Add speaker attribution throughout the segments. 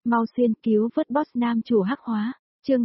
Speaker 1: Mau xuyên cứu vớt boss nam chủ hắc hóa. Chương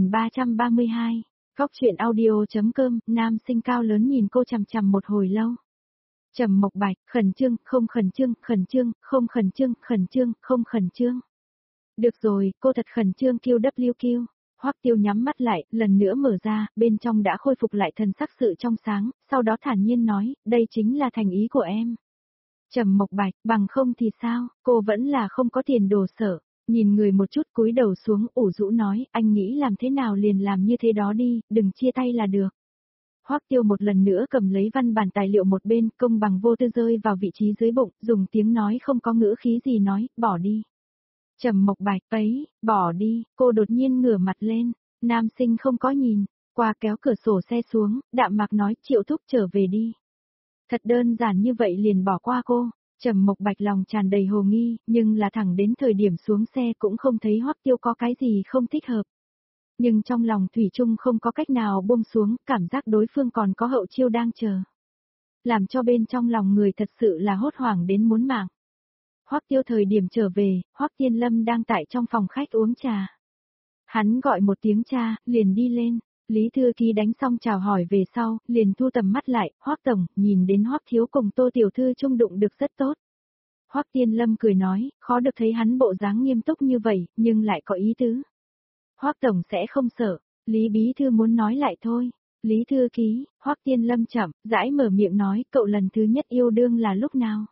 Speaker 1: 2332. Góc truyện audio.com. Nam sinh cao lớn nhìn cô chằm chằm một hồi lâu. Trầm Mộc Bạch, khẩn trương, không khẩn trương, khẩn trương, không khẩn trương, khẩn trương, không khẩn trương. Được rồi, cô thật khẩn trương QWQ. Hoắc Tiêu nhắm mắt lại, lần nữa mở ra, bên trong đã khôi phục lại thần sắc sự trong sáng, sau đó thản nhiên nói, đây chính là thành ý của em. Trầm Mộc Bạch, bằng không thì sao, cô vẫn là không có tiền đồ sở. Nhìn người một chút cúi đầu xuống ủ rũ nói, anh nghĩ làm thế nào liền làm như thế đó đi, đừng chia tay là được. Hoắc Tiêu một lần nữa cầm lấy văn bản tài liệu một bên, công bằng vô tư rơi vào vị trí dưới bụng, dùng tiếng nói không có ngữ khí gì nói, bỏ đi. Trầm Mộc Bạch, ấy, bỏ đi, cô đột nhiên ngửa mặt lên, nam sinh không có nhìn, qua kéo cửa sổ xe xuống, đạm mạc nói, Triệu thúc trở về đi. Thật đơn giản như vậy liền bỏ qua cô. Trầm Mộc Bạch lòng tràn đầy hồ nghi, nhưng là thẳng đến thời điểm xuống xe cũng không thấy Hoắc Tiêu có cái gì không thích hợp. Nhưng trong lòng thủy chung không có cách nào buông xuống, cảm giác đối phương còn có hậu chiêu đang chờ. Làm cho bên trong lòng người thật sự là hốt hoảng đến muốn mạng. Hoắc Tiêu thời điểm trở về, Hoắc Tiên Lâm đang tại trong phòng khách uống trà. Hắn gọi một tiếng cha, liền đi lên. Lý Thư Ký đánh xong chào hỏi về sau, liền thu tầm mắt lại, Hoắc tổng, nhìn đến Hoắc thiếu cùng Tô tiểu thư chung đụng được rất tốt. Hoắc Tiên Lâm cười nói, khó được thấy hắn bộ dáng nghiêm túc như vậy, nhưng lại có ý tứ. Hoắc tổng sẽ không sợ, Lý bí thư muốn nói lại thôi. Lý Thư Ký, Hoắc Tiên Lâm chậm, rãi mở miệng nói, cậu lần thứ nhất yêu đương là lúc nào?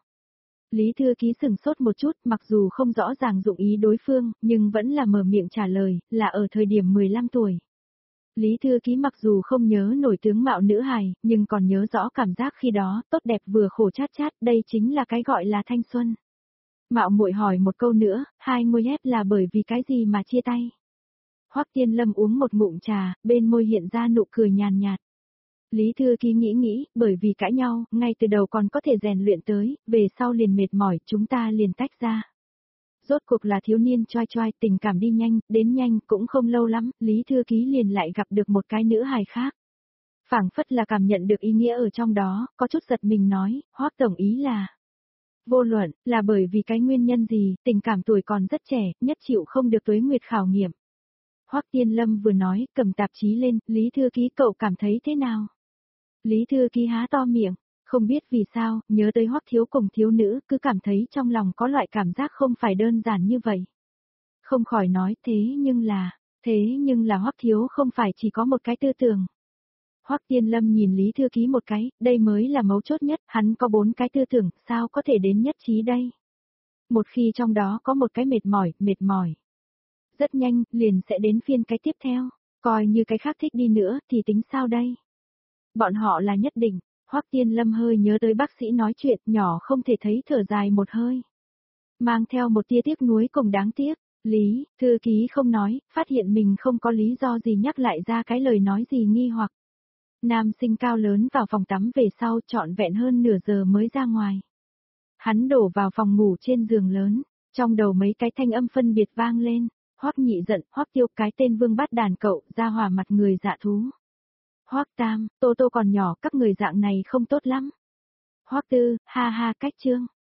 Speaker 1: Lý Thư Ký sừng sốt một chút, mặc dù không rõ ràng dụng ý đối phương, nhưng vẫn là mở miệng trả lời, là ở thời điểm 15 tuổi. Lý Thư Ký mặc dù không nhớ nổi tướng mạo nữ hài, nhưng còn nhớ rõ cảm giác khi đó, tốt đẹp vừa khổ chát chát, đây chính là cái gọi là thanh xuân. Mạo muội hỏi một câu nữa, hai ngôi ép là bởi vì cái gì mà chia tay? Hoắc Tiên Lâm uống một ngụm trà, bên môi hiện ra nụ cười nhàn nhạt. Lý Thư Ký nghĩ, bởi vì cãi nhau, ngay từ đầu còn có thể rèn luyện tới, về sau liền mệt mỏi, chúng ta liền tách ra. Rốt cuộc là thiếu niên choi choi, tình cảm đi nhanh, đến nhanh, cũng không lâu lắm, Lý Thư Ký liền lại gặp được một cái nữ hài khác. Phảng phất là cảm nhận được ý nghĩa ở trong đó, có chút giật mình nói, Hoắc tổng ý là. Vô luận, là bởi vì cái nguyên nhân gì, tình cảm tuổi còn rất trẻ, nhất chịu không được tuế nguyệt khảo nghiệm. Hoắc Tiên Lâm vừa nói, cầm tạp chí lên, Lý Thư Ký cậu cảm thấy thế nào? Lý Thư Ký há to miệng, không biết vì sao, nhớ tới Hoắc thiếu cùng thiếu nữ, cứ cảm thấy trong lòng có loại cảm giác không phải đơn giản như vậy. Không khỏi nói, thế nhưng là Hoắc thiếu không phải chỉ có một cái tư tưởng. Hoắc Tiên Lâm nhìn Lý Thư Ký một cái, đây mới là mấu chốt nhất, hắn có 4 cái tư tưởng, sao có thể đến nhất trí đây? Một khi trong đó có một cái mệt mỏi. Rất nhanh, liền sẽ đến phiên cái tiếp theo, coi như cái khác thích đi nữa, thì tính sao đây? Bọn họ là nhất định. Hoắc Tiên Lâm hơi nhớ tới bác sĩ nói chuyện, nhỏ không thể thấy thở dài một hơi. Mang theo một tia tiếc nuối cùng đáng tiếc, Lý Thư Ký không nói, phát hiện mình không có lý do gì nhắc lại ra cái lời nói gì nghi hoặc. Nam sinh cao lớn vào phòng tắm về sau trọn vẹn hơn nửa giờ mới ra ngoài. Hắn đổ vào phòng ngủ trên giường lớn, trong đầu mấy cái thanh âm phân biệt vang lên, Hoắc nhị giận, Hoắc Tiêu cái tên vương bát đàn cậu, ra hỏa mặt người dạ thú. Hoắc Tam, Tô Tô còn nhỏ, các người dạng này không tốt lắm. Hoắc Tư, ha ha cách trương.